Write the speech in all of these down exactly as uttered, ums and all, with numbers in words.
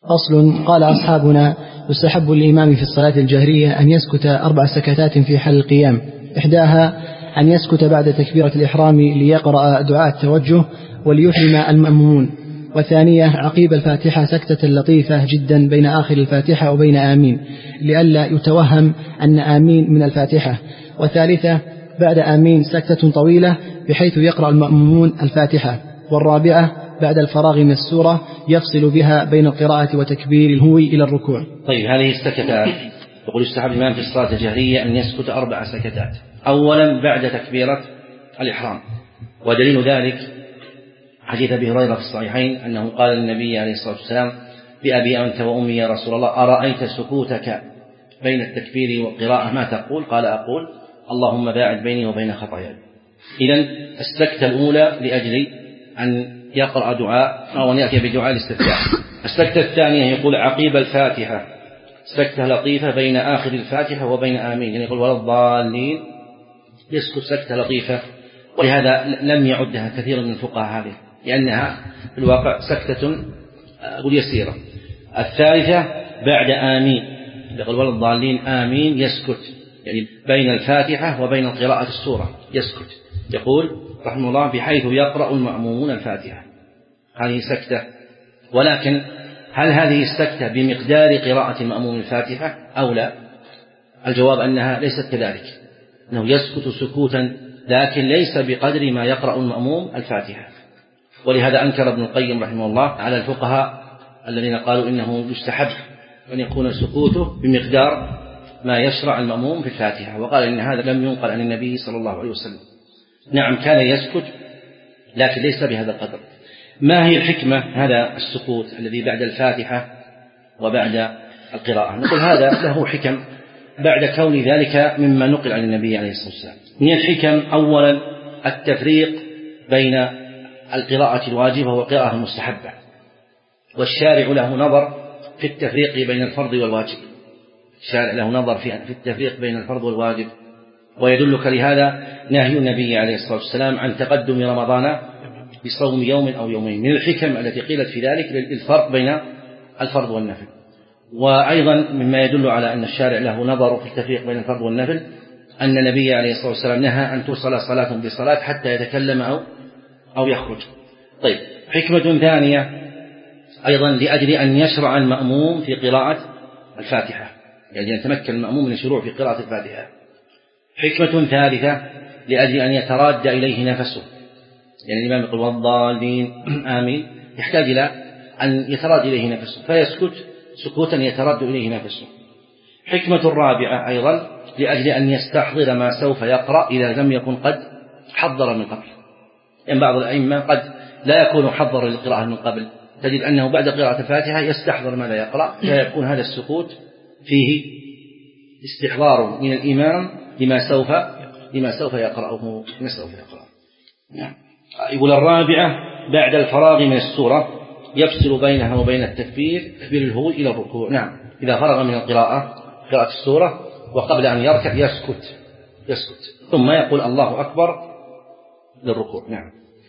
فصل. قال أصحابنا: يستحب للإمام في الصلاة الجهرية أن يسكت أربع سكتات في حال القيام، إحداها أن يسكت بعد تكبيرة الإحرام ليقرأ دعاء التوجه وليحرم المأمومون، والثانية عقيب الفاتحة سكتة لطيفة جدا بين آخر الفاتحة وبين آمين لئلا يتوهم أن آمين من الفاتحة، والثالثة بعد آمين سكتة طويلة بحيث يقرأ المأمومون الفاتحة، والرابعة بعد الفراغ من السورة يفصل بها بين القراءة وتكبير الهوي إلى الركوع. طيب، هذه السكتات يقول يستحب الإمام في الصلاة الجهرية أن يسكت أربع سكتات. أولا بعد تكبيرة الإحرام، ودليل ذلك حديث أبي هريرة في الصحيحين أنه قال للنبي عليه الصلاة والسلام: بأبي أنت وأمي يا رسول الله، أرأيت سكوتك بين التكبير والقراءة ما تقول؟ قال: أقول اللهم باعد بيني وبين خطاياي. إذن السكتة الأولى لأجل أن يقرأ دعاء أو أن يأتي بدعاء الاستفتاح. السكتة الثانية يقول عقيب الفاتحة سكتة لطيفة بين آخر الفاتحة وبين آمين، يعني يقول ولا الضالين، يسكت سكتة لطيفة، ولهذا لم يعدها كثير من الفقهاء هذه لأنها في الواقع سكتة أقول يسيرة. الثالثة بعد آمين، يقول ولا الضالين آمين، يسكت يعني بين الفاتحة وبين قراءة السورة يسكت، يقول رحمه الله بحيث يقرأ المأمومون الفاتحة. هذه سكتة، ولكن هل هذه السكتة بمقدار قراءة المأموم الفاتحة أو لا؟ الجواب أنها ليست كذلك، أنه يسكت سكوتا لكن ليس بقدر ما يقرأ المأموم الفاتحة. ولهذا أنكر ابن القيم رحمه الله على الفقهاء الذين قالوا إنه يستحب أن يكون سكوته بمقدار ما يشرع المأموم في الفاتحة، وقال إن هذا لم ينقل عن النبي صلى الله عليه وسلم. نعم كان يسكت لكن ليس بهذا القدر. ما هي الحكمة هذا السكوت الذي بعد الفاتحة وبعد القراءة؟ نقول هذا له حكم بعد كون ذلك مما نقل عن النبي عليه الصلاة والسلام. من الحكم أولا التفريق بين القراءة الواجبة والقراءة المستحبة، والشارع له نظر في التفريق بين الفرض والواجب، الشارع له نظر في التفريق بين الفرض والواجب، ويدلك لهذا نهي النبي عليه الصلاة والسلام عن تقدم رمضان بصوم يوم أو يومين. من الحكم التي قيلت في ذلك الفرق بين الفرض والنفل. وأيضا مما يدل على أن الشارع له نظر في التفريق بين الفرض والنفل أن النبي عليه الصلاة والسلام نهى أن توصل صلاة بصلاة حتى يتكلم أو أو يخرج. طيب، حكمة ثانية أيضا لأجل أن يشرع المأموم في قراءة الفاتحة، يعني أن يتمكن المأموم من الشروع في قراءة الفاتحة. حكمة ثالثة لأجل أن يتراد إليه نفسه، يعني الإمام يقول والضالين آمين، يحتاج إلى أن يتراد إليه نفسه فيسكت سكوتا يتراد إليه نفسه. حكمة الرابعة أيضا لأجل أن يستحضر ما سوف يقرأ إذا لم يكن قد حضر من قبل، يعني بعض الأئمة قد لا يكون حضر للقراءة من قبل، تجد أنه بعد قراءة الفاتحة يستحضر ما لا يقرأ، فيكون هذا السكوت فيه استحضار من الإمام لما سوف لما سوف يقرأه لما سوف يقرأه. نعم. يقول الرابعة بعد الفراغ من السورة يفصل بينها وبين التكبير تكبير الهوي إلى الركوع. نعم، إذا فرغ من القراءة قراءة السورة وقبل أن يركع يسكت يسكت ثم يقول الله أكبر للركوع. نعم.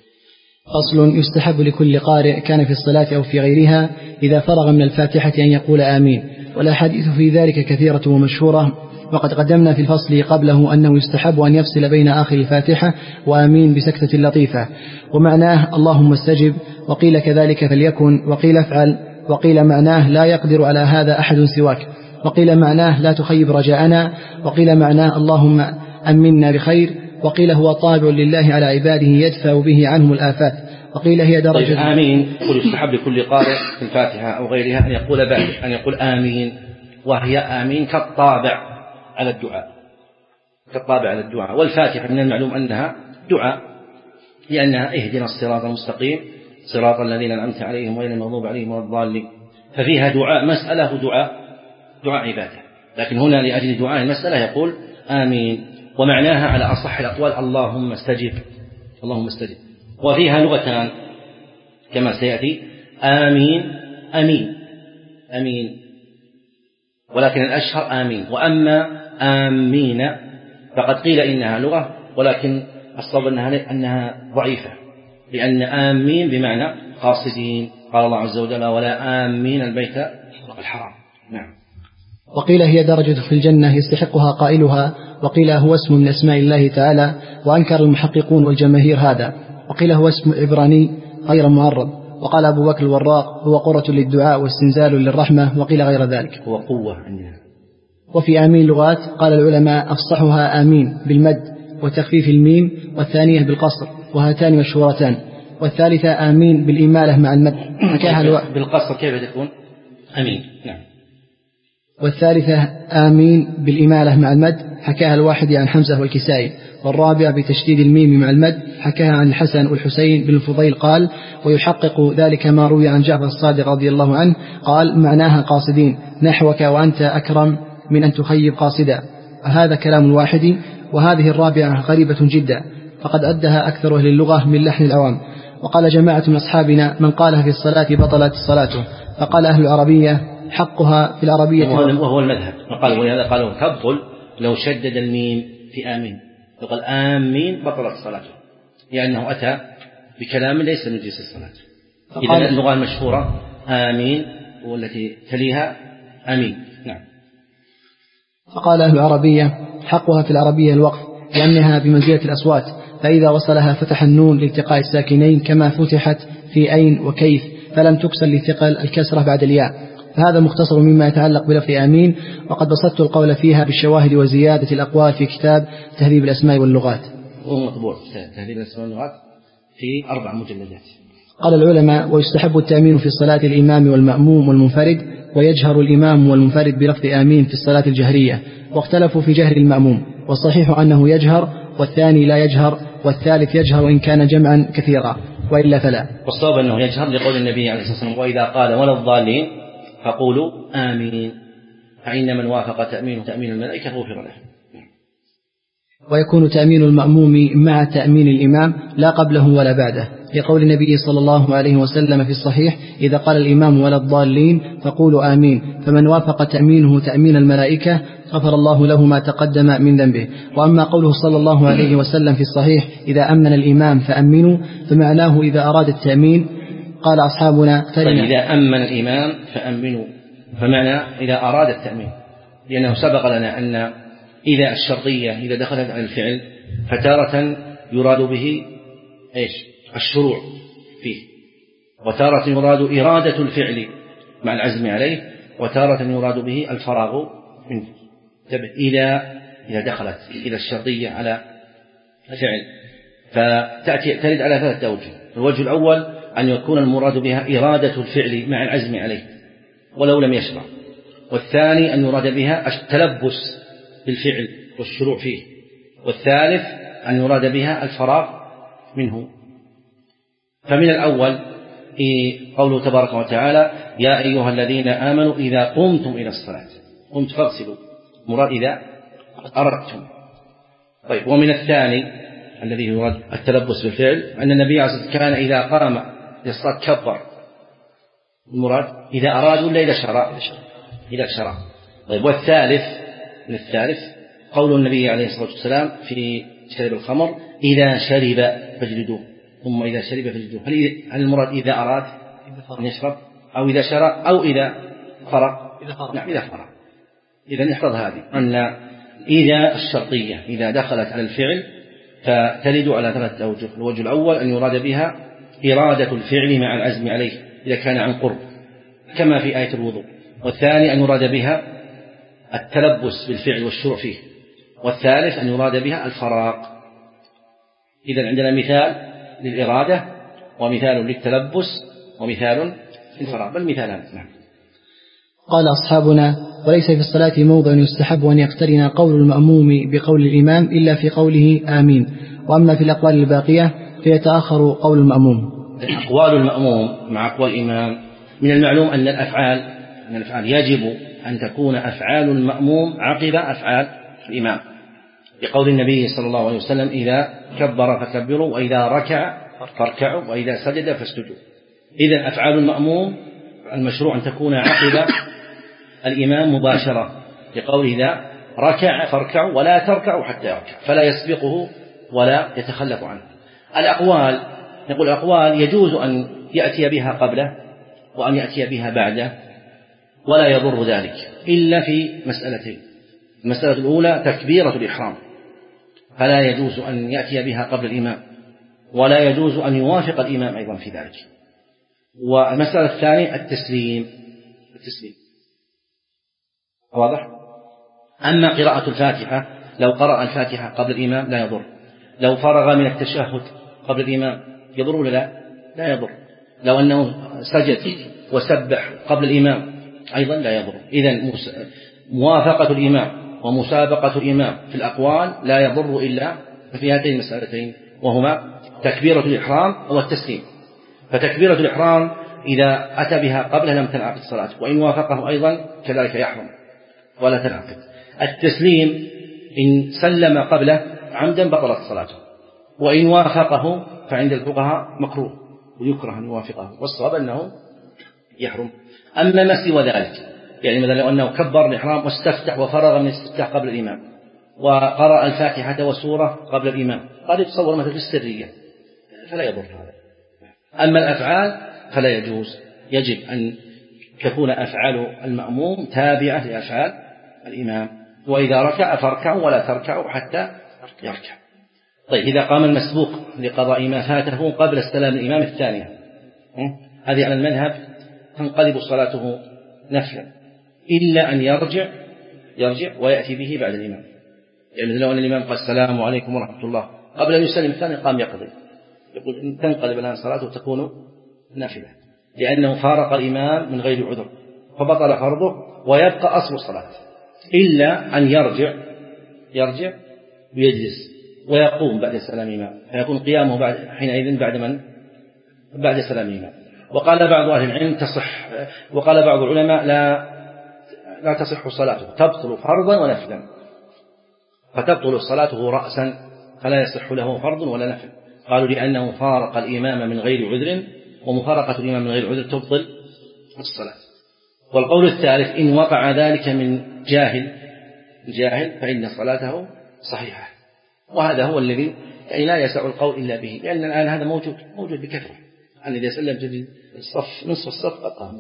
فصل. يستحب لكل قارئ كان في الصلاة أو في غيرها إذا فرغ من الفاتحة أن يقول آمين، والأحاديث في ذلك كثيرة ومشهورة، وقد قدمنا في الفصل قبله أنه يستحب أن يفصل بين آخر الفاتحة وآمين بسكتة لطيفة، ومعناه اللهم استجب، وقيل كذلك فليكن، وقيل افعل، وقيل معناه لا يقدر على هذا أحد سواك، وقيل معناه لا تخيب رجاءنا، وقيل معناه اللهم أمنا بخير، وقيل هو طابع لله على عباده يدفع به عنهم الآفات، وقيل هي درجة. طيب، آمين يقول يستحب لكل قارئ في الفاتحة أو غيرها أن يقول بعد أن يقول آمين، وهي آمين كالطابع على الدعاء كالطابع على الدعاء. والفاتحة من المعلوم أنها دعاء، لأنها اهدنا الصراط المستقيم صراط الذين أنعمت عليهم غير المغضوب عليهم ولا الضالين، ففيها دعاء مسألة دعاء دعاء عبادة، لكن هنا لأجل دعاء المسألة يقول آمين، ومعناها على أصح الأقوال اللهم استجب اللهم استجب. وفيها لغتان كما سيأتي، آمين أمين أمين، ولكن الأشهر آمين. وأما آمين فقد قيل إنها لغة، ولكن الصواب أنها, أنها ضعيفة، لأن آمين بمعنى قاصدين قال الله عز وجل ولا آمين البيت الحرام. نعم. وقيل هي درجة في الجنة يستحقها قائلها، وقيل هو اسم من أسماء الله تعالى، وأنكر المحققون والجماهير هذا، وقيل هو اسم عبراني غير معرب، وقال أبو بكر الوراق هو قرة للدعاء واستنزال للرحمة، وقيل غير ذلك. هو قوة عندنا. وفي آمين لغات قال العلماء أفصحها آمين بالمد وتخفيف الميم، والثانية بالقصر، وهاتان مشهورتان، والثالثة آمين بالإمالة مع المد حكاها الو... بالقصر كيف تكون آمين؟ نعم. والثالثة آمين بالإمالة مع المد حكاها الواحد عن حمزة والكسائي، والرابع بتشديد الميم مع المد حكاها عن الحسن والحسين بن الفضيل قال ويحقق ذلك ما روي عن جعفر الصادق رضي الله عنه قال معناها قاصدين نحوك وأنت أكرم من أن تخيب قاصدا. هذا كلام الواحد. وهذه الرابعة غريبة جدا، فقد أدها أكثر أهل اللغة من لحن العوام. وقال جماعة من أصحابنا من قالها في الصلاة بطلت صلاته. فقال أهل العربية حقها في العربية، وهو المذهب، قال ولهذا قالوا تبطل لو شدد الميم في آمين، فقال آمين بطلت صلاته، لأنه أتى بكلام ليس من جنس الصلاة. إذا اللغة المشهورة آمين والتي تليها آمين. نعم. فقال أهل العربية حقها في العربية الوقف، لأنها بمنزلة الأصوات، فإذا وصلها فتح النون لالتقاء الساكنين كما فتحت في أين وكيف، فلم تكسر لثقل الكسرة بعد الياء. فهذا مختصر مما يتعلق بلفظ آمين، وقد بسطت القول فيها بالشواهد وزيادة الأقوال في كتاب تهذيب الأسماء واللغات. وهو مطبوع تهذيب الأسماء واللغات في أربع مجلدات. قال العلماء ويستحب التأمين في الصلاة الإمام والمأموم والمنفرد، ويجهر الإمام والمنفرد بلفظ آمين في الصلاة الجهرية، واختلفوا في جهر المأموم، والصحيح أنه يجهر، والثاني لا يجهر، والثالث يجهر إن كان جمعا كثيرا، وإلا فلا. والصواب أنه يجهر لقول النبي عليه الصلاة والسلام وإذا قال ولا الضالين فقولوا آمين، فإن من وافق تأمين تأمين الملائكة غفر له. ويكون تأمين المأموم مع تأمين الإمام لا قبله ولا بعده، لقول النبي صلى الله عليه وسلم في الصحيح إذا قال الإمام ولا الضالين فقولوا آمين، فمن وافق تأمينه تأمين الملائكة غفر الله له ما تقدم من ذنبه. وأما قوله صلى الله عليه وسلم في الصحيح إذا أمن الإمام فأمنوا، فمعناه إذا أراد التأمين. قال أصحابنا طيب إذا أمن الإمام فأمنوا، فمعنى إذا أراد التأمين، لأنه سبق لنا أن إذا الشرطية إذا دخلت على الفعل فتارة يراد به إيش؟ الشروع فيه، وتارة يراد إرادة الفعل مع العزم عليه، وتارة يراد به الفراغ منه. إذا إذا دخلت إلى الشرطية على الفعل فتأتي ترد على ثلاثة أوجه. الوجه الأول أن يكون المراد بها إرادة الفعل مع العزم عليه ولو لم يشرع، والثاني أن يراد بها التلبس بالفعل والشروع فيه، والثالث أن يراد بها الفراغ منه. فمن الأول قوله تبارك وتعالى يا أيها الذين آمنوا إذا قمتم إلى الصلاة، قمت فاغسلوا، مراد إذا أردتم. طيب، ومن الثاني الذي يراد التلبس بالفعل أن النبي عليه الصلاة والسلام كان إذا قام للصلاة كبر، المراد إذا أرادوا إلا إذا شرع إذا شرع. طيب، والثالث من الثالث قول النبي عليه الصلاة والسلام في شرب الخمر إذا شرب فاجلدوه، ثم إذا شرب فاجلدوه. هل المراد إذا أراد أن يشرب أو إذا شرع أو إذا فرق؟ نعم، إذا فرق. إذا احفظ هذه أن إذا الشرطية إذا دخلت على الفعل فتلد على ثلاثة أوجه. الوجه الأول أن يراد بها إرادة الفعل مع العزم عليه إذا كان عن قرب كما في آية الوضوء، والثاني أن يراد بها التلبس بالفعل والشروع فيه، والثالث أن يراد بها الفراغ. إذا عندنا مثال للإرادة ومثال للتلبس ومثال للفراغ، بل مثالان. نعم. قال أصحابنا وليس في الصلاة موضع يستحب أن يقترن قول المأموم بقول الإمام إلا في قوله آمين، وأما في الأقوال الباقية فيتأخر قول المأموم. أقوال المأموم مع أقوال الإمام من المعلوم أن الأفعال أن الأفعال يجب أن تكون أفعال المأموم عقب أفعال الإمام، بقول النبي صلى الله عليه وسلم إذا كبر فكبروا وإذا ركع فاركعوا وإذا سجد فاسجدوا. إذن أفعال المأموم المشروع أن تكون عقب الإمام مباشرة، بقول إذا ركع فاركعوا ولا تركعوا حتى يركع، فلا يسبقه ولا يتخلف عنه. الأقوال نقول الأقوال يجوز أن يأتي بها قبله وأن يأتي بها بعده، ولا يضر ذلك إلا في مسألتين. المسألة الأولى تكبيرة الإحرام، فلا يجوز أن يأتي بها قبل الإمام، ولا يجوز أن يوافق الإمام أيضا في ذلك. والمسألة الثانية التسليم التسليم واضح؟ أما قراءة الفاتحة، لو قرأ الفاتحة قبل الإمام لا يضر، لو فرغ من التشهد قبل الإمام يضر ولا لا؟ لا يضر. لو أنه سجد وسبح قبل الإمام أيضا لا يضر. إذن موافقة الإمام ومسابقة الإمام في الأقوال لا يضر إلا في هاتين المسألتين، وهما تكبيرة الإحرام والتسليم. فتكبيرة الإحرام إذا أتى بها قبله لم تنعقد صلاته، وإن وافقه أيضا كذلك يحرم ولا تنعقد. التسليم إن سلم قبله عمدا بطلت صلاته، وإن وافقه فعند الفقهاء مكروه ويكره أن يوافقه، والصواب أنه يحرم. أما ما سوى ذلك، يعني مثلا لو أنه كبر الإحرام واستفتح وفرغ من الاستفتاح قبل الإمام، وقرأ الفاتحة والسورة قبل الإمام، قد يتصور مثل في السرية، فلا يضر هذا. أما الأفعال فلا يجوز، يجب أن تكون أفعال المأموم تابعة لأفعال الإمام، وإذا ركع فاركعوا ولا تركعوا حتى يركع. طيب إذا قام المسبوق لقضاء ما فاته قبل استلام الإمام الثانية، هذه على المذهب تنقلب صلاته نفلا، إلا أن يرجع يرجع ويأتي به بعد الإمام. يعني لو أن الإمام قال السلام عليكم ورحمة الله قبل أن يسلم الثاني قام يقضي، يقول إن تنقلب الآن صلاته تكون نافلة، لأنه فارق الإمام من غير عذر فبطل فرضه ويبقى أصل الصلاة، إلا أن يرجع يرجع ويجلس ويقوم بعد سلام الإمام، فيكون قيامه بعد حينئذ بعد من بعد سلام الإمام. وقال بعض أهل العلم تصح، وقال بعض العلماء لا لا تصح صلاته، تبطل فرضا ونفلا، فتبطل صلاته رأسا فلا يصح له فرض ولا نفل. قالوا لأنه فارق الإمام من غير عذر، ومفارقة الإمام من غير عذر تبطل الصلاة. والقول الثالث إن وقع ذلك من جاهل جاهل فإن صلاته صحيحة، وهذا هو الذي يعني لا يسع القول إلا به، لأن الآن هذا موجود موجود بكثرة، أن إذا سلم تجد الصف نصف الصف قد قام.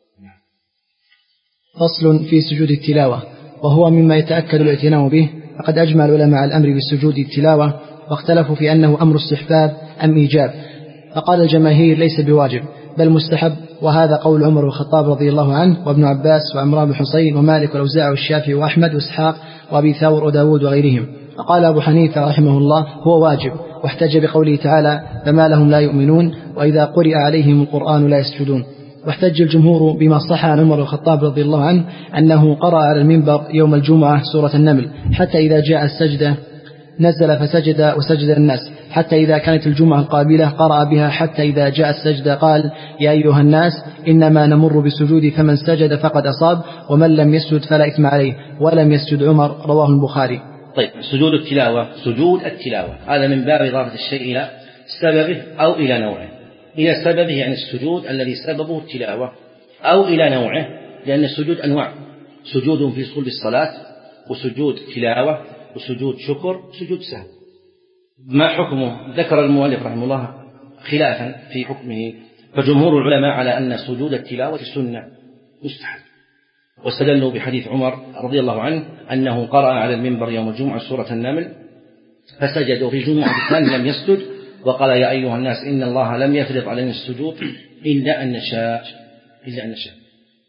فصل في سجود التلاوة، وهو مما يتأكد الاعتناء به، فقد أجمع العلماء على الأمر بسجود التلاوة، واختلفوا في أنه أمر استحباب أم إيجاب، فقال الجماهير ليس بواجب بل مستحب، وهذا قول عمر بن الخطاب رضي الله عنه وابن عباس وعمران بن حسين ومالك والأوزاعي والشافعي وأحمد وإسحاق وأبي ثور وداود وغيرهم. فقال أبو حنيفة رحمه الله هو واجب، واحتج بقوله تعالى فما لهم لا يؤمنون وإذا قرئ عليهم القرآن لا يسجدون. واحتج الجمهور بما صح عن عمر بن الخطاب رضي الله عنه أنه قرأ على المنبر يوم الجمعة سورة النمل حتى إذا جاء السجدة نزل فسجد وسجد الناس، حتى إذا كانت الجمعة القابلة قرأ بها، حتى إذا جاء السجدة قال يا أيها الناس إنما نمر بسجود فمن سجد فقد أصاب ومن لم يسجد فلا إثم عليه ولم يسجد عمر، رواه البخاري. طيب سجود التلاوة، سجود التلاوة هذا من باب إضافة الشيء إلى سببه أو إلى نوعه. إلى سببه يعني السجود الذي سببه التلاوة، أو إلى نوعه لأن السجود أنواع، سجود في صلب الصلاة وسجود تلاوة وسجود شكر وسجود سهو. ما حكمه؟ ذكر المؤلف رحمه الله خلافا في حكمه، فجمهور العلماء على أن سجود التلاوة سنة مستحب، واستدلوا بحديث عمر رضي الله عنه أنه قرأ على المنبر يوم الجمعة سورة النمل فسجد، وفي الجمعة الثانية لم يسجد وقال يا أيها الناس إن الله لم يفرض علينا السجود إلا أن نشاء إلا أن نشاء.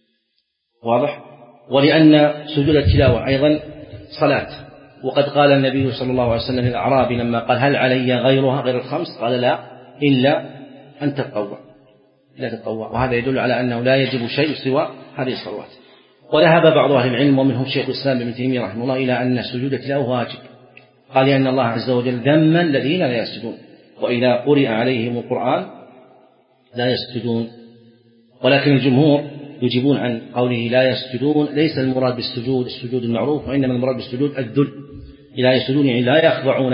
واضح؟ ولأن سجود التلاوة أيضا صلاة، وقد قال النبي صلى الله عليه وسلم للأعرابي لما قال هل علي غيرها غير الخمس قال لا إلا أن تتطوع لا تتطوع، وهذا يدل على أنه لا يجب شيء سوى هذه الصلوات. وذهب بعض أهل العلم ومنهم شيخ الإسلام ابن تيمية رحمه الله إلى أن سجود التلاوة واجب، قال لأن الله عز وجل ذم الذين لا يسجدون وإذا قرئ عليهم القرآن لا يسجدون. ولكن الجمهور يجيبون عن قوله لا يسجدون، ليس المراد بالسجود السجود المعروف، وإنما المراد بالسجود الذل، لا يسجدون يعني لا يخضعون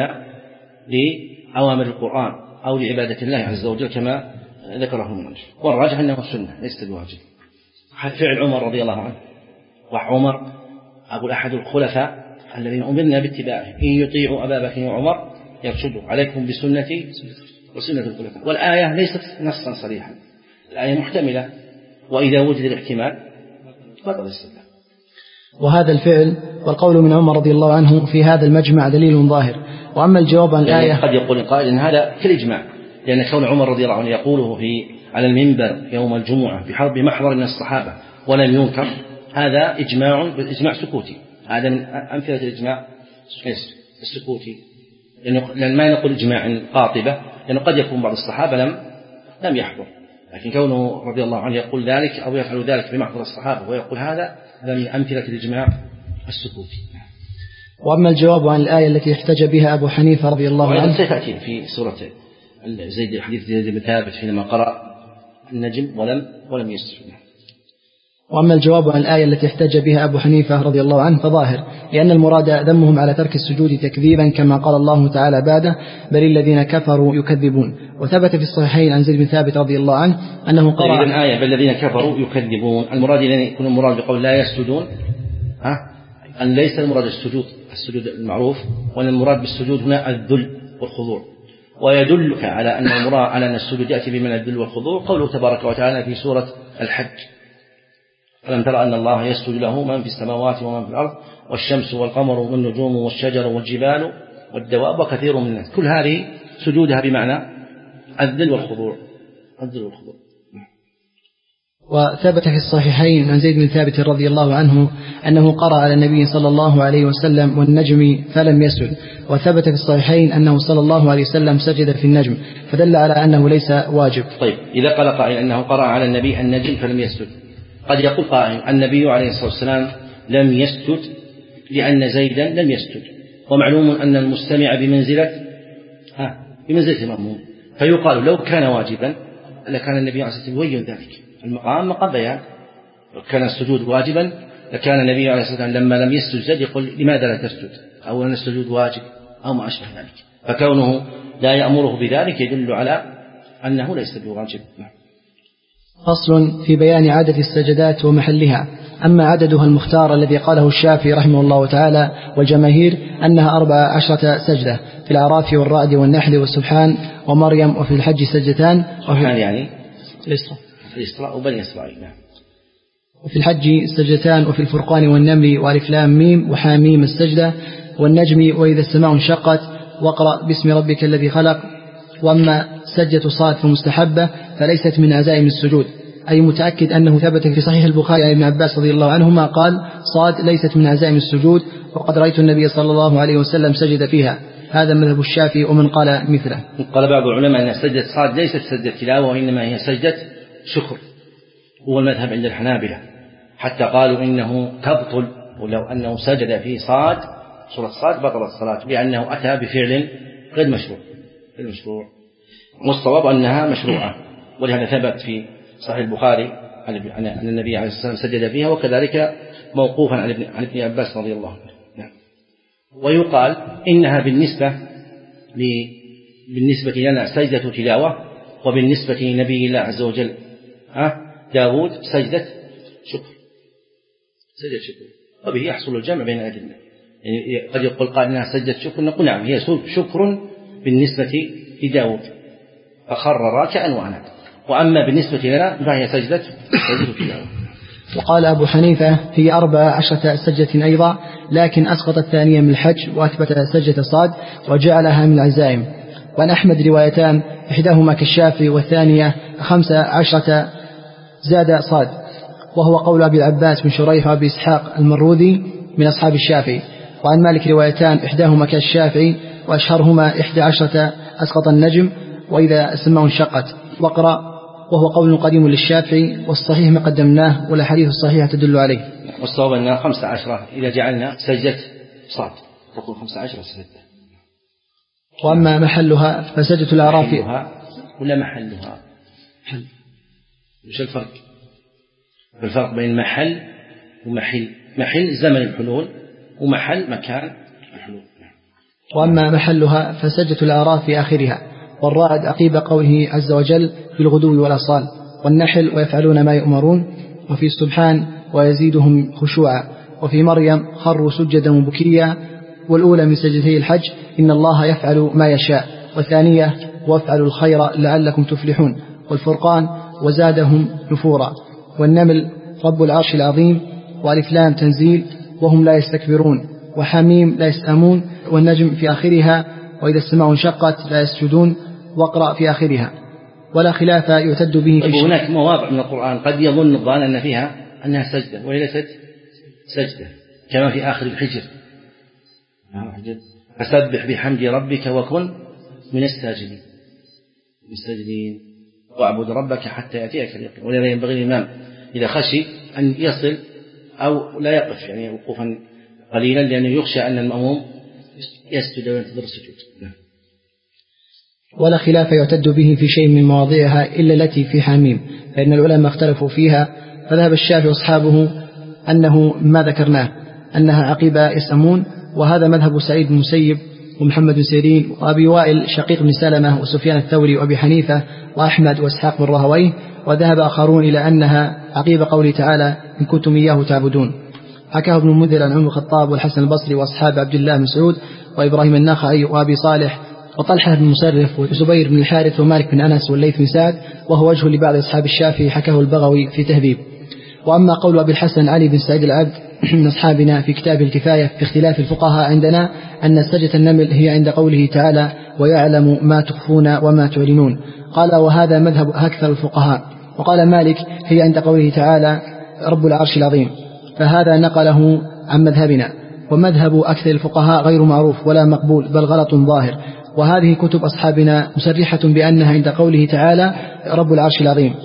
لأوامر القرآن أو لعبادة الله عز وجل كما ذكره المؤلف. والراجح أنه سنة ليس بواجب. فعل عمر رضي الله عنه، وعمر أقول أحد الخلفاء الذين أمرنا باتباعه، إن يطيعوا أبا بكر وعمر يرشدوا، عليكم بسنتي وسنة الخلفاء. والآية ليست نصا صريحا، الآية محتملة، وإذا وجد الاحتمال بطل الاستدلال. وهذا الفعل والقول من عمر رضي الله عنه في هذا المجمع دليل ظاهر. وأما الجواب عن الآية يعني قد يقول قائل إن هذا كالإجماع، لأن كون عمر رضي الله عنه يقوله في على المنبر يوم الجمعة في حرب محضر من الصحابة ولم ينكر، هذا إجماع إجماع سكوتي. هذا من أمثلة الإجماع السكوتي، لأن ما نقول إجماع قاطبة، لأنه قد يكون بعض الصحابة لم لم يحضر، لكن كونه رضي الله عنه يقول ذلك أو يفعل ذلك بمحضر الصحابة ويقول هذا من أمثلة الإجماع السكوتي. وأما الجواب عن الآية التي احتج بها أبو حنيفة رضي الله عنه ستأتي في سورة زيد حديث زيد بن ثابت حينما قرأ النجم ولم ولم يسجد. وأما الجواب عن الآية التي احتج بها أبو حنيفة رضي الله عنه فظاهر، لأن المراد ذمهم على ترك السجود تكذيبا كما قال الله تعالى بعده بل الذين كفروا يكذبون. وثبت في الصحيحين عن زيد بن ثابت رضي الله عنه أنه قرأ إذن آية بل الذين كفروا يكذبون، المراد لأن يكون المراد بقول لا يسجدون، ها أن ليس المراد السجود السجود المعروف، وأن المراد بالسجود هنا الذل والخضوع. ويدلك على أن المراد على أن السجود يأتي بمعنى الذل والخضوع قوله تبارك وتعالى في سورة الحج ألم ترى أن الله يسجد له من في السماوات ومن في الأرض والشمس والقمر والنجوم والشجر والجبال والدواب وكثير من الناس، كل هذه سجودها بمعنى الذل والخضوع الذل والخضوع. وثبت في الصحيحين عن زيد بن ثابت رضي الله عنه أنه قرأ على النبي صلى الله عليه وسلم والنجم فلم يسجد. وثبت في الصحيحين أنه صلى الله عليه وسلم سجد في النجم، فدل على أنه ليس واجب. طيب إذا قال قائل أنه قرأ على النبي النجم فلم يسجد، قد يقول قائل النبي عليه الصلاة والسلام لم يسجد لأن زيدا لم يسجد، ومعلوم أن المستمع بمنزلة ها بمنزلة المأموم، فيقال لو كان واجبا لكان النبي عليه الصلاة والسلام يبين ذلك، المقام مقام بيان. لو كان السجود واجبا لكان النبي عليه الصلاة والسلام لما لم يسجد يقول لماذا لا تسجد، أو أن السجود واجب أو ما أشبه ذلك، فكونه لا يأمره بذلك يدل على أنه ليس بواجب. فصل في بيان عدد السجدات ومحلها. أما عددها المختار الذي قاله الشافعي رحمه الله تعالى والجماهير أنها أربع عشرة سجدة في الأعراف والرعد والنحل والسبحان ومريم، وفي الحج سجدتان وفي يعني الإسراء الإسراء وبني إسرائيل، وفي الحج سجدتان، وفي الفرقان والنمل وألف لام ميم وحاميم السجدة والنجم وإذا السماء انشقت واقرأ باسم ربك الذي خلق. وأما سجدة صاد فمستحبة فليست من عزائم السجود، أي متأكد أنه ثبت في صحيح البخاري عن ابن عباس رضي الله عنهما قال صاد ليست من عزائم السجود، وقد رأيت النبي صلى الله عليه وسلم سجد فيها. هذا مذهب الشافعي ومن قال مثله. قال بعض العلماء أن سجدة صاد ليست سجدة تلاوة وإنما هي سجدة شكر، هو المذهب عند الحنابلة، حتى قالوا إنه تبطل ولو أنه سجد في صاد سورة صاد بطل الصلاة لأنه أتى بفعل غير مشروع غير مشروع والصواب أنها مشروعة، ولهذا ثبت في صحيح البخاري أن النبي عليه الصلاة والسلام سجد فيها، وكذلك موقوفا عن ابن عباس رضي الله عنه. ويقال إنها بالنسبة بالنسبة لنا سجدة تلاوة، وبالنسبة لنبي الله عز وجل ها داود سجدة شكر سجدة شكر، وبه يحصل الجمع بين الأدلة. يعني قد يقول قال إنها سجدة شكر، نقول نعم هي شكر بالنسبة لداود فخر راكعا وأناب، وأما بالنسبة لنا فهي سجدة سجدة تلاوة. وقال أبو حنيفة هي أربع عشرة سجدة أيضا، لكن أسقط الثانية من الحج وأثبت سجدة صاد وجعلها من العزائم. وأن أحمد روايتان إحداهما كالشافعي والثانية خمس عشرة زاد صاد، وهو قول أبي العباس بن شريح وأبي إسحاق المروذي من أصحاب الشافعي. وعن مالك روايتان إحداهما كالشافعي وأشهرهما إحدى عشرة أسقط النجم وإذا السماء انشقت واقرأ، وهو قول قديم للشافعي، والصحيح ما قدمناه والأحاديث الصحيحة تدل عليه. والصواب أنها خمسة عشرة إذا جعلنا سجدة صاد تقول خمسة عشرة سجدة. وأما محلها فسجدة الأعراف ولا محلها محل. وش الفرق؟ الفرق بين محل ومحل. محل زمن الحلول ومحل مكان الحلول. وأما محلها فسجدة الأعراف في آخرها، والرعد عقيب قوله عز وجل في الغدو والأصال، والنحل ويفعلون ما يؤمرون، وفي السبحان ويزيدهم خشوعا، وفي مريم خروا سجدا وبكيا. والأولى من سجدتي الحج إن الله يفعل ما يشاء، والثانية وافعلوا الخير لعلكم تفلحون، والفرقان وزادهم نفورا. والنمل رب العرش العظيم، وألف لام تنزيل وهم لا يستكبرون، وحميم لا يسأمون، والنجم في آخرها وإذا السماء انشقت لا يسجدون، واقرأ في آخرها. ولا خلاف يعتد به في شيء. هناك مواضع من القرآن قد يظن الظان أن فيها أنها سجدة وهي ليست سجدة، كما في آخر الحجر فسبح بحمد ربك وكن من الساجدين الساجدين واعبد ربك حتى يأتيك اليقين. ولذا ينبغي الإمام إذا خشي أن يصل أو لا يقف يعني وقوفا قليلا، لأنه يخشى أن المأموم يسجد وينتظر السجود. ولا خلاف يعتد به في شيء من مواضعها إلا التي في حميم، فإن العلماء اختلفوا فيها، فذهب الشافعي وأصحابه أنه ما ذكرناه أنها عقيبة يسأمون، وهذا مذهب سعيد بن المسيب ومحمد بن سيرين وأبي وائل شقيق بن سلمة وسفيان الثوري وأبي حنيفة وأحمد وإسحاق بن راهويه. وذهب آخرون إلى أنها عقيب قوله تعالى إن كنتم إياه تعبدون. حكاه ابن المنذر عن عمر الخطاب والحسن البصري وأصحاب عبد الله بن مسعود وإبراهيم النخعي وأبي صالح وطلحة بن مسرف وزبير بن الحارث ومالك بن أنس والليث بن سعد، وهو وجه لبعض أصحاب الشافعي حكاه البغوي في تهذيب. وأما قول أبي الحسن علي بن سعيد العبد من أصحابنا في كتاب الكفاية في اختلاف الفقهاء عندنا أن سجدة النمل هي عند قوله تعالى ويعلم ما تخفون وما تعلنون، قال وهذا مذهب أكثر الفقهاء. وقال مالك هي عند قوله تعالى رب العرش العظيم، فهذا نقله عن مذهبنا. ومذهب أكثر الفقهاء غير معروف ولا مقبول بل غلط ظاهر، وهذه كتب أصحابنا مسرحة بأنها عند قوله تعالى رب العرش العظيم.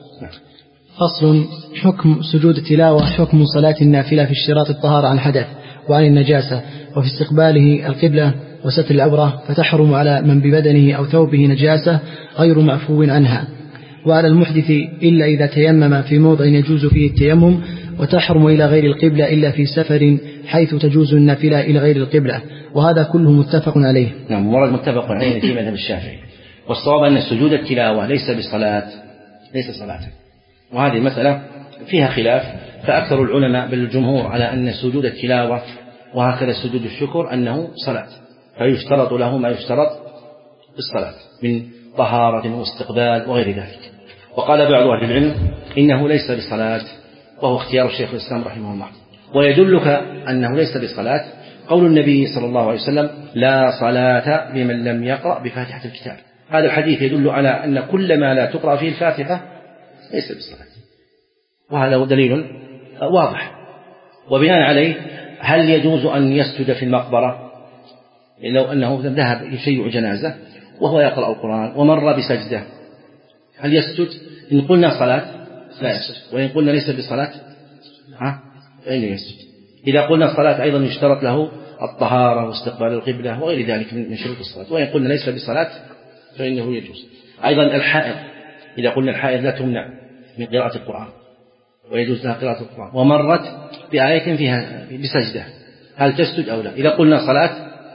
فصل. حكم سجود التلاوة. حكم صلاة النافلة في اشتراط الطهارة عن الحدث وعن النجاسة وفي استقباله القبلة وستر العورة، فتحرم على من ببدنه أو ثوبه نجاسة غير معفو عنها، وعلى المحدث إلا إذا تيمم في موضع يجوز فيه التيمم، وتحرم إلى غير القبلة إلا في سفر حيث تجوز النافلة إلى غير القبلة، وهذا كله متفق عليه. نعم، مراد متفق عليه في مذهب الشافعي. والصواب أن سجود التلاوة ليس بصلاة ليس صلاة، وهذه المسألة فيها خلاف، فأكثر العلماء بالجمهور على أن سجود التلاوة وهكذا سجود الشكر أنه صلاة، فيشترط له ما يشترط بالصلاة من طهارة واستقبال وغير ذلك. وقال بعض أهل العلم إنه ليس بصلاة، وهو اختيار الشيخ الإسلام رحمه الله. ويدلك أنه ليس بصلاة قول النبي صلى الله عليه وسلم لا صلاة لمن لم يقرأ بفاتحة الكتاب. هذا الحديث يدل على أن كل ما لا تقرأ فيه الفاتحة ليس بصلاة، وهذا هو دليل واضح. وبناء عليه هل يجوز أن يسجد في المقبرة لو أنه ذهب يشيع جنازة وهو يقرأ القرآن ومر بسجدة، هل يسجد؟ إن قلنا صلاة لا يسجد، وإن قلنا ليس بصلاة ها فإنه يسجد. إذا قلنا صلاة أيضا يشترط له الطهارة واستقبال القبلة وغير ذلك من شروط الصلاة، وإن قلنا ليس بصلاة فإنه يجوز. أيضا الحائض، إذا قلنا الحائض لا تمنع من قراءة القرآن ويجوز لها قراءة القرآن ومرت بآية فيها بسجدة، هل تسجد أو لا؟ إذا قلنا صلاة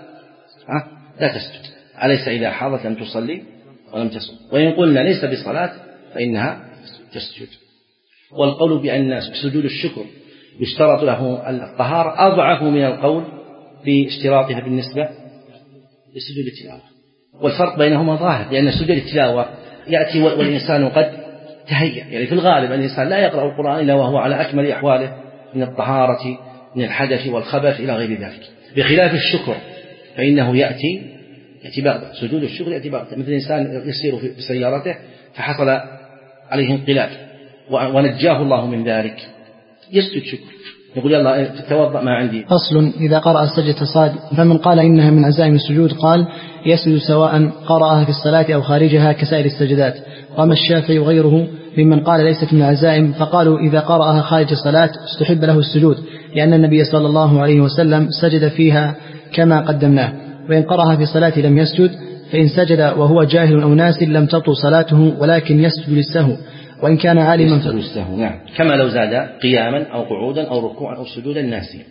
ها لا تسجد، أليس إذا حاضت لم تصلي ولم تصم؟ وإن قلنا ليس بصلاة فإنها تسجد. والقول بأن سجود الشكر يشترط له الطهارة أضعف من القول باشتراطها بالنسبة لسجود التلاوة، والفرق بينهما ظاهر، لأن سجود التلاوة يأتي والإنسان قد تهيأ، يعني في الغالب الإنسان لا يقرأ القرآن إلا وهو على أكمل أحواله من الطهارة من الحدث والخبث إلى غير ذلك، بخلاف الشكر فإنه يأتي يأتي بغتة. سجود الشكر يأتي بغتة، مثل إنسان يسير في سيارته فحصل عليه انقلاب ونجاه الله من ذلك يسجد شكر، يقول يلا تتوضأ ما عندي. فصل. إذا قرأ السجدة صاد، فمن قال إنها من عزائم السجود قال يسجد سواء قرأها في الصلاة أو خارجها كسائر السجدات. وأما الشافعي وغيره ممن قال ليست من العزائم فقالوا إذا قرأها خارج الصلاة استحب له السجود، لأن النبي صلى الله عليه وسلم سجد فيها كما قدمناه. وإن قرأها في الصلاة لم يسجد، فإن سجد وهو جاهل أو ناس لم تبطل صلاته ولكن يسجد للسهو، وإن كان عالما فلسه. نعم، كما لو زاد قياما أو قعودا أو ركوعا أو سجودا ناسيا.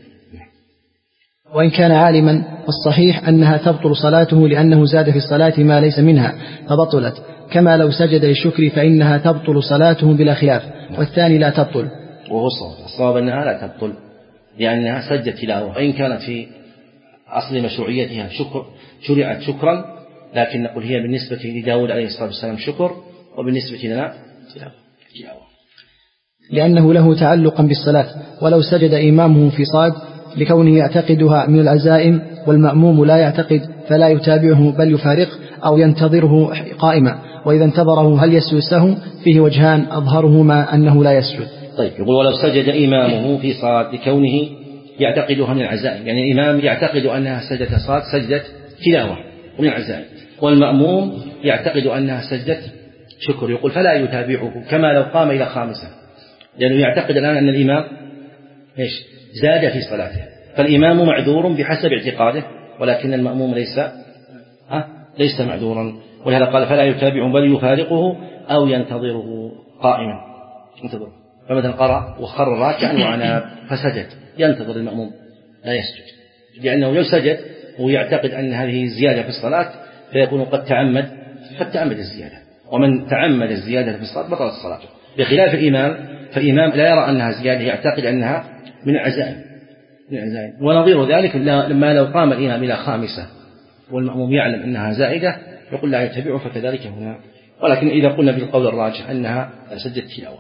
وإن كان عالما فالصحيح أنها تبطل صلاته لأنه زاد في الصلاة ما ليس منها فبطلت، كما لو سجد للشكر فإنها تبطل صلاته بلا خلاف، والثاني لا تبطل. وهو الصواب، الصواب أنها لا تبطل لأنها سجدت تلاوة، وإن كانت في أصل مشروعيتها شكر شرعت شكرا، لكن نقول هي بالنسبة لداود عليه الصلاة والسلام شكر، وبالنسبة لنا تلاوة. لأنه له تعلقا بالصلاة، ولو سجد إمامه في صاد لكونه يعتقدها من العزائم والمأموم لا يعتقد فلا يتابعه بل يفارق أو ينتظره قائما، وإذا انتظره هل يسجد السهو؟ فيه وجهان أظهرهما أنه لا يسجد. طيب يقول ولو سجد إمامه في صاد لكونه يعتقدها من العزائم، يعني الإمام يعتقد أنها سجدة صاد سجدة تلاوة ومن العزائم، والمأموم يعتقد أنها سجدة شكر، يقول فلا يتابعه كما لو قام إلى خامسة، لأنه يعتقد الآن أن الإمام إيش زاد في صلاته، فالإمام معذور بحسب اعتقاده، ولكن المأموم ليس أه؟ ليس معذورا، ولهذا قال فلا يتابعه بل يفارقه أو ينتظره قائما ينتظره. فمثلا قرأ وخر راكعا وعناب فسجد، ينتظر المأموم لا يسجد، لأنه لو سجد ويعتقد أن هذه زيادة في الصلاة فيكون قد تعمد قد تعمد الزيادة، ومن تعمد الزيادة في الصلاة بطلت صلاته، بخلاف الإمام، فالإمام لا يرى أنها زيادة، يعتقد أنها من العزائم من العزائم. ونظير ذلك لما لو قام الإمام إلى خامسة والمأموم يعلم أنها زائدة يقول لا يتبعه، فكذلك هنا. ولكن إذا قلنا بالقول الراجح أنها سجدة تلاوة.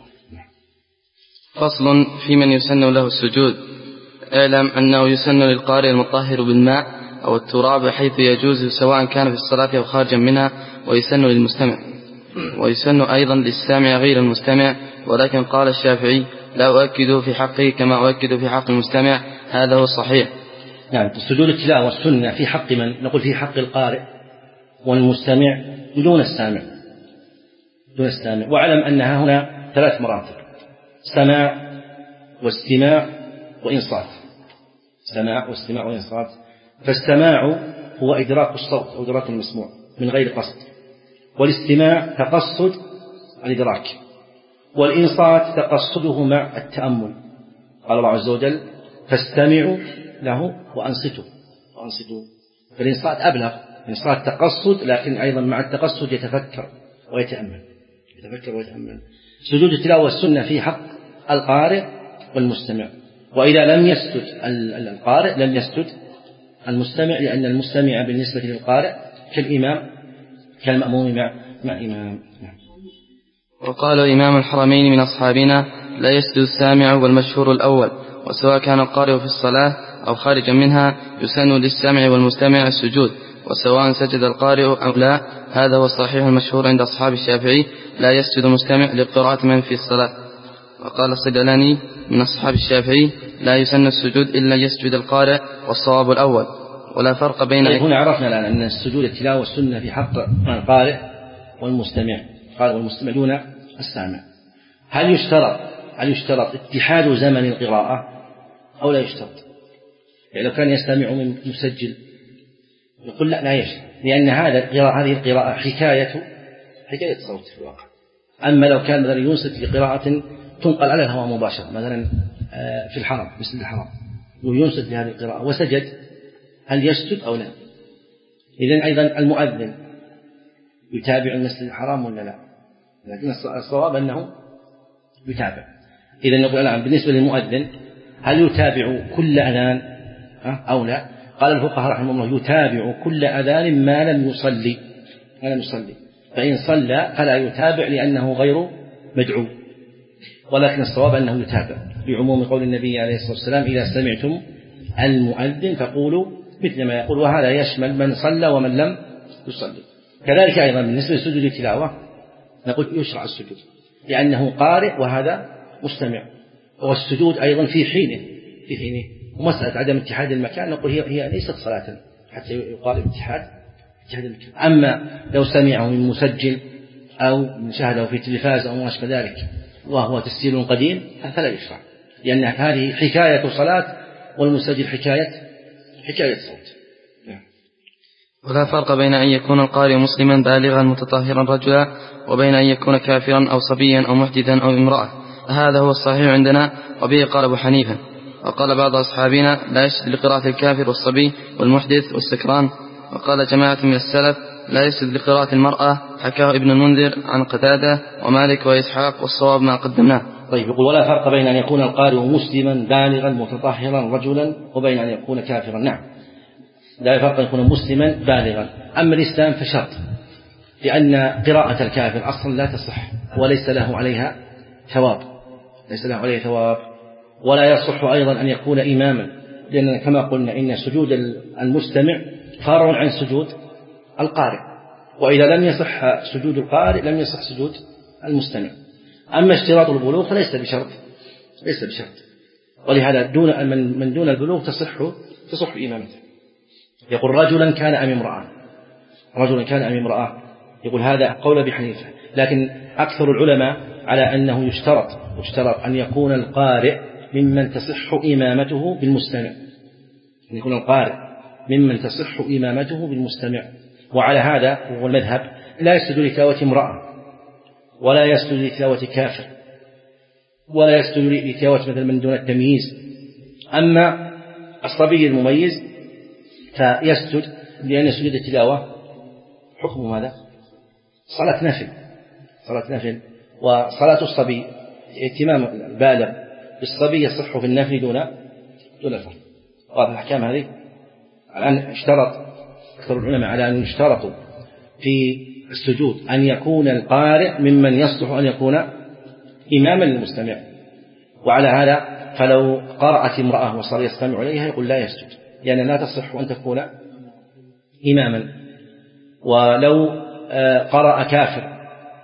فصل في من يسن له السجود. اعلم أنه يسن للقارئ المطهر بالماء أو التراب حيث يجوز سواء كان في الصلاة أو خارجا منها، ويسن للمستمع، ويسن أيضا للسامع غير المستمع، ولكن قال الشافعي لا أؤكد في حقه كما أؤكد في حق المستمع، هذا هو الصحيح. نعم، سجود التلاوة والسنة في حق من؟ نقول في حق القارئ والمستمع دون السامع دون السامع واعلم أنها هنا ثلاث مراتب: سماع واستماع وإنصات. سماع واستماع وإنصات. فالسماع هو إدراك الصوت أو إدراك المسموع من غير قصد، والاستماع تقصد الإدراك، والإنصات تقصده مع التأمل. قال الله عز وجل فاستمعوا له وأنصتوا وأنصتوا. فالإنصات أبلغ، الإنصات تقصد لكن أيضا مع التقصد يتفكر ويتأمل يتفكر ويتأمل. سجود التلاوة والسنة في حق القارئ والمستمع، وإذا لم يسجد القارئ لم يسجد المستمع، لأن المستمع بالنسبة للقارئ كالإمام كالمأموم مع مع إمام. وقال إمام الحرمين من أصحابنا لا يسجد السامع، والمشهور الأول، وسواء كان القارئ في الصلاة أو خارجا منها يسن للسامع والمستمع السجود، وسواء سجد القارئ أو لا، هذا هو الصحيح المشهور عند أصحاب الشافعي، لا يسجد المستمع لقراءة من في الصلاة. وقال الصيدلاني من أصحاب الشافعي لا يسن السجود إلا يسجد القارئ، والصواب الأول، ولا فرق بين. طيب هنا عرفنا الآن أن السجود التلاوة والسنة في حق القارئ والمستمع، القارئ والمستمع دون السامع. هل يشترط هل يشترط اتحاد زمن القراءة أو لا يشترط؟ يعني لو كان يستمع من مسجل يقول لا لا يشترط، لأن هذا القراءة هذه القراءة حكاية حكاية صوت في الواقع. أما لو كان مثلا ينصت لقراءة تنقل على الهواء مباشرة مثلا في الحرم مثل الحرم وينصت لهذه القراءة وسجد، هل يسجد أو لا؟ إذن أيضا المؤذن يتابع المسجد الحرام ولا لا؟ لكن الصواب أنه يتابع. إذن نقول الآن بالنسبة للمؤذن هل يتابع كل أذان أو لا؟ قال الفقهاء رحمه الله يتابع كل أذان ما لم يصلي ما لم يصلي فإن صلى فلا يتابع لأنه غير مدعو، ولكن الصواب أنه يتابع بعموم قول النبي عليه الصلاة والسلام إذا سمعتم المؤذن فقولوا مثل ما يقول، وهذا يشمل من صلى ومن لم يصلي. كذلك أيضا بالنسبة لسجود التلاوة نقول يشرع السجود لأنه قارئ وهذا مستمع، والسجود أيضا في حينه في حينه ومسألة عدم اتحاد المكان نقول هي هي ليست صلاة حتى يقال اتحاد اتحاد المكان. أما لو سمعه من مسجل أو من شاهده في تلفاز أو ما أشبه ذلك وهو تسجيل قديم فلا يشرع، لأن هذه حكاية صلاة والمسجل حكاية حكاية صوت. ولا فرق بين أن يكون القارئ مسلما بالغا متطهرا رجلا وبين أن يكون كافرا أو صبيا أو محدثا أو امرأة، هذا هو الصحيح عندنا، وبه قال أبو حنيفة. وقال بعض أصحابنا لا يسجد لقراءة الكافر والصبي والمحدث والسكران. وقال جماعة من السلف لا يسجد لقراءة المرأة، حكاه ابن المنذر عن قتادة ومالك وإسحاق، والصواب ما قدمناه. طيب يقول ولا فرق بين أن يكون القارئ مسلما بالغا متطهرا رجلا وبين أن يكون كافرا. نعم لا فرق أن يكون مسلما بالغا، أما الإسلام فشرط، لأن قراءة الكافر أصلا لا تصح وليس له عليها ثواب، ليس له عليه ثواب. ولا يصح أيضا أن يكون إماما، لأننا كما قلنا إن سجود المستمع فرع عن سجود القارئ، وإذا لم يصح سجود القارئ لم يصح سجود المستمع. أما اشتراط البلوغ فليس بشرط ليس بشرط ولهذا دون من دون البلوغ تصح تصح إمامته. يقول رجلا كان أم امرأة رجلا كان أم امرأة يقول هذا قول أبي حنيفة، لكن أكثر العلماء على أنه يشترط يشترط أن يكون القارئ ممن تصح إمامته بالمستمع، أن يكون القارئ ممن تصح إمامته بالمستمع. وعلى هذا هو المذهب لا يسجد لتلاوة امرأة ولا يسجد لتلاوة كافر ولا يسجد لتلاوة مثل من دون التمييز. أما الصبي المميز فيسجد، لأن سجود التلاوة حكم ماذا؟ صلاة نفل صلاة نفل وصلاة الصبي اهتمام البالغ بالصبي يصح في النفل دون دون الفرض. وهذه الأحكام هذه الآن اشترط أكثر العلماء على أن يشترط في السجود أن يكون القارئ ممن يصلح أن يكون إماما للمستمع. وعلى هذا فلو قرأت امرأة وصار يستمع إليها يقول لا يسجد، لأن يعني لا تصح أن تكون إماما. ولو قرأ كافر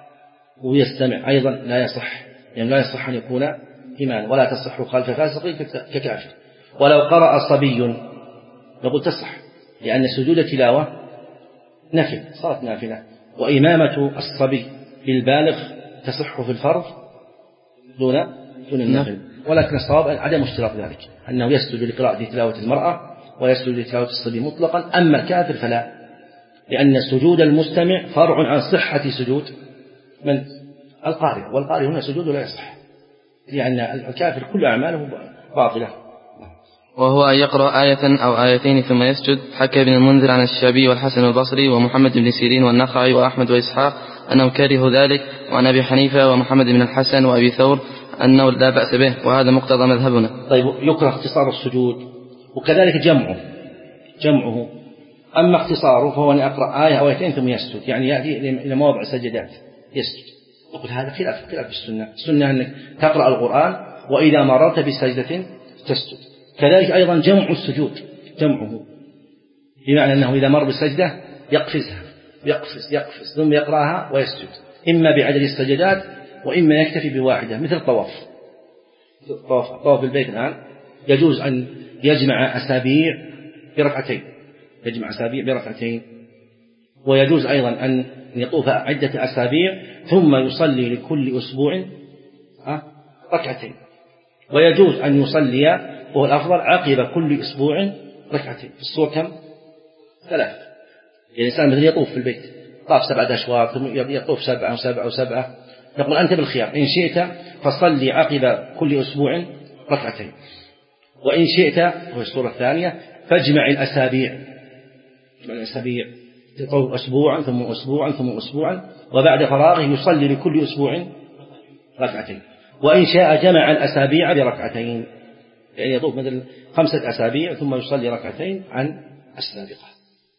ويستمع أيضا لا يصح، يعني لا يصح أن يكون إماما، ولا تصح خلف فاسق ككافر. ولو قرأ صبي نقول تصح، لأن سجود التلاوة نفل صارت نافلة، وإمامة الصبي بالبالغ تصح في الفرض دون دون النفل. ولكن الصواب عدم اشتراط ذلك، أنه يسجد لقراءة تلاوة المرأة ويسجد لتلاوة الصبي مطلقا. أما الكافر فلا، لأن سجود المستمع فرع عن صحة سجود من القارئ، والقارئ هنا سجود لا يصح، لأن الكافر كل أعماله باطلة. وهو أن يقرأ آية أو آيتين ثم يسجد. حكى ابن المنذر عن الشعبي والحسن البصري ومحمد بن سيرين والنخعي وأحمد وإسحاق أنهم كرهوا ذلك، وعن أبي حنيفة ومحمد بن الحسن وأبي ثور أنه لا بأس به، وهذا مقتضى مذهبنا. طيب يكره اختصار السجود وكذلك جمعه جمعه أما اختصاره فهو أن يقرأ آية أو آيتين ثم يسجد، يعني يأتي إلى مواضع سجدات يسجد. يقول هذا خلاف خلاف السنة. السنة أنك تقرأ القرآن وإذا مررت بسجدة تسجد. كذلك أيضا جمع السجود جمعه، بمعنى أنه إذا مر بسجدة يقفزها يقفز يقفز ثم يقرأها ويسجد، إما بعدد السجدات وإما يكتفي بواحدة، مثل الطواف. الطواف طواف البيت الآن يجوز أن يجمع أسابيع بركعتين يجمع أسابيع بركعتين ويجوز أيضا أن يطوف عدة أسابيع ثم يصلي لكل أسبوع ركعتين، ويجوز أن يصلي وهو الأفضل عقب كل أسبوع ركعتين. في الصور كم؟ ثلاث. يعني الإنسان مثل يطوف في البيت طاف سبعة أشواط ثم يطوف سبعة وسبعة وسبعة، نقول أنت بالخيار، إن شئت فصلي عقب كل أسبوع ركعتين، وإن شئت وهي الصورة الثانية فاجمع الأسابيع الأسابيع يطوف أسبوعا ثم أسبوعا ثم أسبوعا، وبعد فراغه يصلي لكل أسبوع ركعتين. وإن شاء جمع الأسابيع بركعتين، يعني يطوف مثل خمسة أسابيع ثم يصلي ركعتين عن السابقة.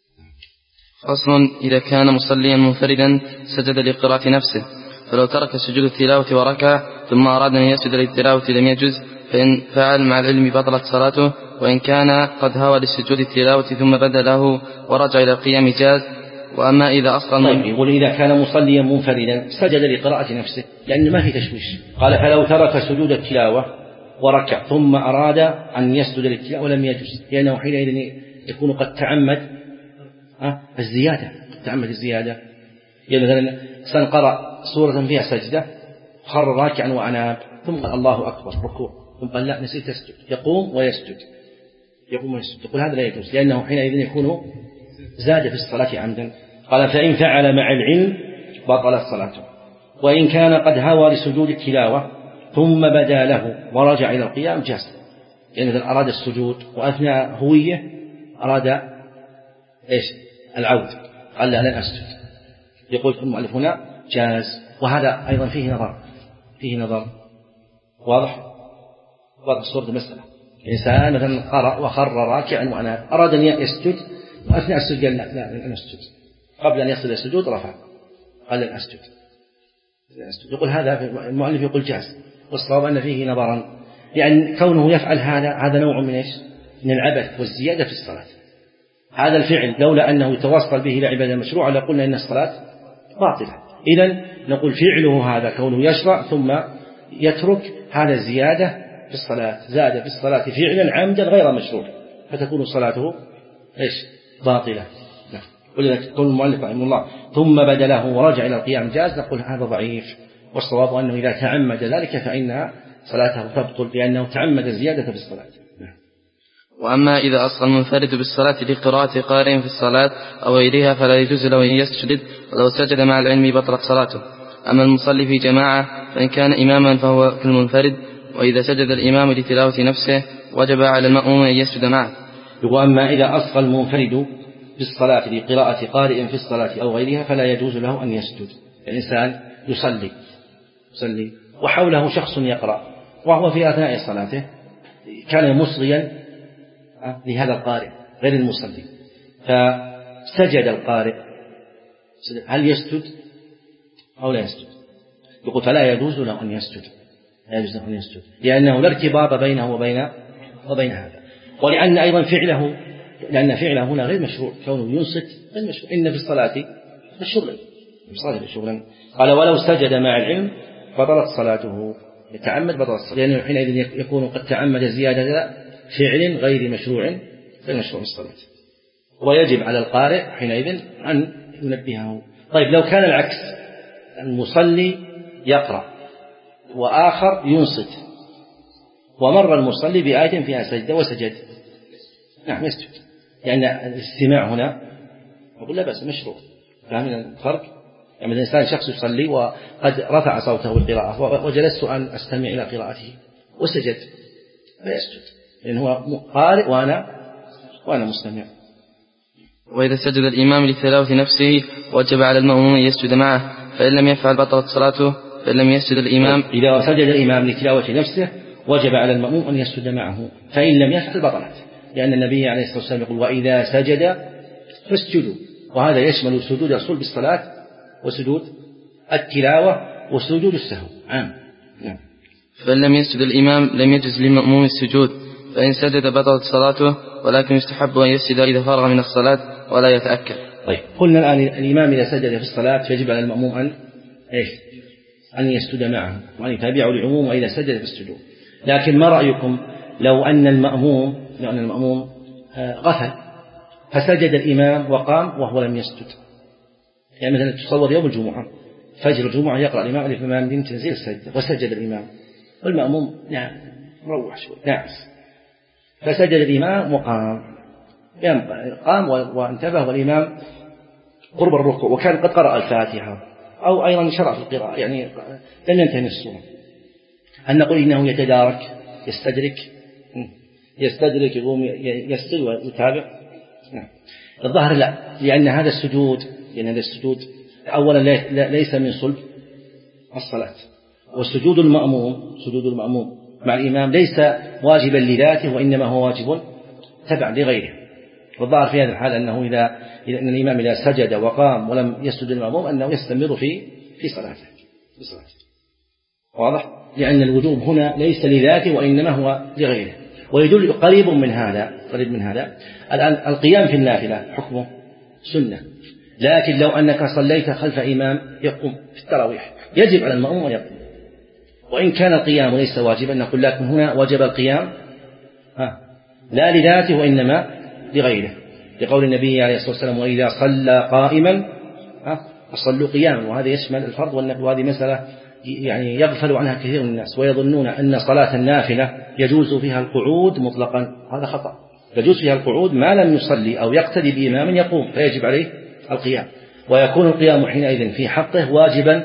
فصل: إذا كان مصليا منفردا سجد لقراءة نفسه، فلو ترك سجود التلاوة وركع ثم أراد أن يسجد للتلاوة لم يجز، فإن فعل مع العلم بطلت صلاته، وإن كان قد هوى للسجود التلاوة ثم بدا له ورجع إلى القيام جاز. وأما إذا أصلا طيب يقول إذا كان مصليا منفردا سجد لقراءة نفسه، لأن ما في تشويش. قال فلو ترك سجود التلاوة وركع ثم أراد أن يسجد للتلاوة لم يجز، لأنه حينئذ يكون قد تعمد الزيادة تعمد الزيادة. يعني مثلا سنقرأ سورة فيها سجدة خر راكعا وأناب ثم قال الله أكبر ركوع ثم قال لا نسيت أسجد، يقوم ويسجد يقوم ويسجد، يقول هذا لا يجوز، لأنه حينئذ يكون زاد في الصلاة عمدا. قال فإن فعل مع العلم بطلت صلاته، وإن كان قد هوى لسجود التلاوة ثم بدا له ورجع إلى القيام جاز. يعني مثلا أراد السجود وأثناء هوية أراد إيش العود قال لا لن أسجد، يقول المؤلف هنا جاز. وهذا أيضا فيه نظر فيه نظر واضح واضح صورة المسألة. إنسان مثلا قرأ وخر راكعا وأنا أراد أن يسجد وأثناء السجود قال لا لا لن أسجد، قبل أن يصل السجود رفع قال لن أسجد. يقول هذا المؤلف يقول جاز، والصواب أن فيه نظرا، لأن كونه يفعل هذا هذا نوع من إيش؟ من العبث والزيادة في الصلاة. هذا الفعل لولا أنه يتوصل به إلى عبادة مشروعة لقلنا إن الصلاة باطلة. إذن نقول فعله هذا كونه يشرع ثم يترك، هذا زيادة في الصلاة، زاد في الصلاة فعلا عمدا غير مشروع، فتكون صلاته إيش؟ باطلة. ولذلك قول المؤلف رحمه الله ثم بدله ورجع إلى القيام جاز، نقول هذا ضعيف، والصواب أنه إذا تعمد ذلك فإن صلاته تبطل لأنه تعمد زيادة في الصلاة. وأما إذا أصل المنفرد بالصلاة لقراءة قارئ في الصلاة أو غيرها فلا يجوز له أن يسجد، ولو سجد مع العلم بطلت صلاته. أما المصلي في جماعة فإن كان إماما فهو كالمنفرد، وإذا سجد الإمام لتلاوة نفسه وجب على المأموم أن يسجد معه. وأما إذا أصل المنفرد بالصلاة لقراءة قارئ في الصلاة أو غيرها فلا يجوز له أن يسجد. الإنسان يصلي يصلي وحوله شخص يقرأ وهو في أثناء صلاته كان مصغيا لهذا القارئ غير المصلي، فسجد القارئ، هل يسجد أو لا يسجد؟ يقول فلا يجوز له أن يسجد، لا يجوز له أن يسجد لأنه لا ارتباط بينه وبين وبين هذا، ولأن أيضا فعله لأن فعله هنا غير مشروع، كونه ينصت غير مشروع. إن في الصلاة الشغل في الصلاة الشغل قال ولو سجد مع العلم بطلت صلاته، يتعمد بطلت صلاته، لأنه حينئذ يكون قد تعمد زيادة فعل غير مشروع غير مشروع الصلاة، ويجب على القارئ حينئذ أن ينبهه. طيب لو كان العكس، المصلي يقرأ وآخر ينصت ومر المصلي بآية فيها سجدة وسجد، نعم يسجد، لأن الاستماع هنا أقول لا بأس مشروع. فاهمين الفرق؟ يعني الإنسان شخص يصلي وقد رفع صوته بالقراءة وجلست أن أستمع إلى قراءته وسجد فيسجد، لأن هو قارئ وأنا وأنا مستمع. وإذا سجد الإمام لتلاوة نفسه وجب على المأموم أن يسجد معه، فإن لم يفعل بطلت صلاته. فإن لم يسجد الإمام إذا سجد الإمام لتلاوة نفسه وجب على المأموم أن يسجد معه، فإن لم يفعل بطلت، لأن النبي عليه الصلاة والسلام يقول وإذا سجد فاسجدوا، وهذا يشمل سجود الصلب بالصلاة وسجود التلاوة وسجود السهو عام. نعم. فإن لم يسجد الإمام لم يجز للمأموم السجود، فإن سجد بطلت صلاته، ولكن يستحب أن يسجد إذا فرغ من الصلاة ولا يتأكد. طيب قلنا الآن الإمام إذا سجد في الصلاة فيجب على المأموم أن إيش؟ أن يسجد معه وأن يتابعه العموم وإذا سجد في السجود. لكن ما رأيكم لو أن المأموم لو أن المأموم غفل فسجد الإمام وقام وهو لم يسجد؟ يعني مثلا تصور يوم الجمعة فجر الجمعة يقرأ الإمام ألف لام ميم تنزيل السجدة وسجد الإمام والمأموم نعم روح شوي ناعس، فسجد الإمام وقام قام وانتبه والإمام قرب الركوع وكان قد قرأ الفاتحة أو أيضا شرع في القراءة، يعني لن ينتهي من السورة، هل نقول إنه يتدارك يستدرك يستدرك يقوم يسجد ويتابع؟ نعم. الظاهر لا، لأن هذا السجود لأن هذا السجود أولا ليس من صلب الصلاة، والسجود المأموم سجود المأموم مع الإمام ليس واجبا لذاته وإنما هو واجب تبع لغيره. والظاهر في هذا الحال أنه إذا إن الإمام إذا سجد وقام ولم يسجد المأموم أنه يستمر في في صلاته في صلاته واضح؟ لأن الوجوب هنا ليس لذاته وإنما هو لغيره. ويدل قريب من هذا قريب من هذا الآن القيام في النافلة حكمه سنة، لكن لو أنك صليت خلف إمام يقوم في التراويح يجب على المأموم أن يقوم، وإن كان القيام ليس واجبا نقول لكن هنا وجب القيام ها لا لذاته وإنما لغيره، لقول النبي عليه الصلاة والسلام وإذا صلى قائما فصلوا قياما، وهذا يشمل الفرض والنفل، وهذه مسألة يعني يغفل عنها كثير من الناس ويظنون أن صلاة النافلة يجوز فيها القعود مطلقا، هذا خطأ، يجوز فيها القعود ما لم يصلي أو يقتدي بإمام يقوم فيجب عليه القيام، ويكون القيام حينئذ في حقه واجبا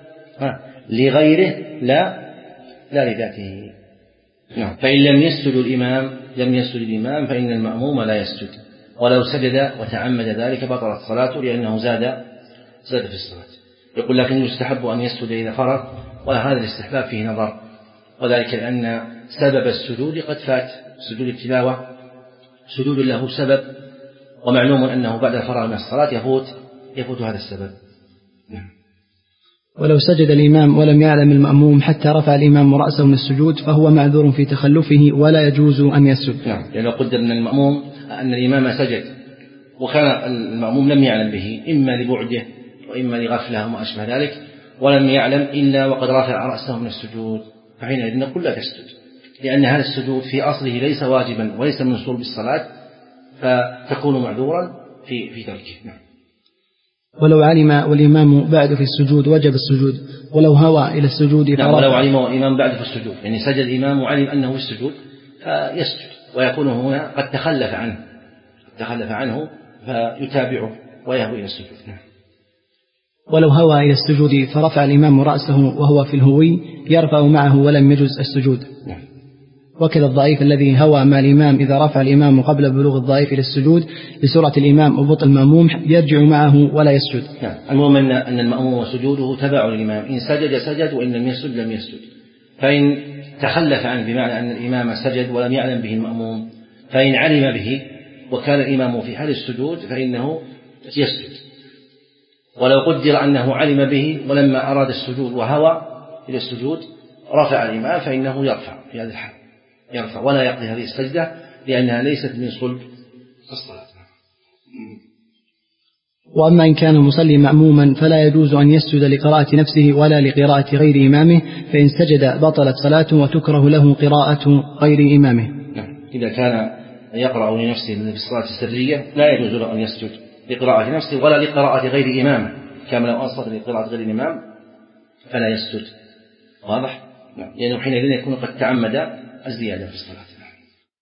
لغيره لا لا لذاته. نعم. فإن لم يسجد الإمام لم يسجد الإمام فإن المأموم لا يسجد، ولو سجد وتعمد ذلك بطلت صلاته لأنه زاد زاد في الصلاة. يقول لكن يستحب أن يسجد إذا فرغ، وهذا الاستحباب فيه نظر، وذلك لأن سبب السجود قد فات، سجود التلاوة سجود له سبب، ومعلوم أنه بعد الفراغ من الصلاة يفوت يفوت هذا السبب. ولو سجد الإمام ولم يعلم المأموم حتى رفع الإمام رأسه من السجود فهو معذور في تخلفه ولا يجوز أن يسجد. نعم، لأنه قدر أن المأموم أن الإمام سجد وكان المأموم لم يعلم به إما لبعده وإما لغفله وما أشبه ذلك، ولم يعلم إلا وقد رفع رأسه من السجود، فحينئذ نقول لا تسجد، لأن هذا السجود في أصله ليس واجبا وليس من صلب الصلاة، فتكون معذورا في في تركه. نعم. ولو علم والإمام بعد في السجود وجب السجود، ولو هوى إلى السجود نعم، ولو علم والإمام بعد في السجود، يعني سجد الإمام وعلم أنه في السجود فيسجد، ويكون هنا قد تخلف عنه قد تخلف عنه فيتابعه ويهوي إلى السجود. نعم. ولو هوى إلى السجود فرفع الإمام رأسه وهو في الهوي يرفع معه ولم يجز السجود. نعم. وكذا الضعيف الذي هوى مع الإمام إذا رفع الإمام قبل بلوغ الضعيف إلى السجود لسرعة الإمام وبطء المأموم يرجع معه ولا يسجد. نعم. المهم أن المأموم وسجوده تبع للإمام، إن سجد سجد وإن لم يسجد لم يسجد، فإن تخلف عنه بمعنى أن الإمام سجد ولم يعلم به المأموم، فإن علم به وكان الإمام في حال السجود فإنه يسجد، ولو قدر أنه علم به ولما أراد السجود وهوى إلى السجود رفع الإمام فإنه يرفع في هذا الحال، يرفع ولا يقضي هذه السجدة لأنها ليست من صلب الصلاة. وأما إن كان المصلي مأموما فلا يجوز أن يسجد لقراءة نفسه ولا لقراءة غير إمامه، فإن سجد بطلت صلاته وتكره له قراءة غير إمامه. نعم. إذا كان يقرأ لنفسه في الصلاة السرية لا يجوز له أن يسجد لقراءة نفسه ولا لقراءة غير إمامه، كما لو أنصت لقراءة غير الإمام فلا يسجد. واضح؟ نعم. لأنه حينئذ يكون قد تعمد الزيادة في الصلاة.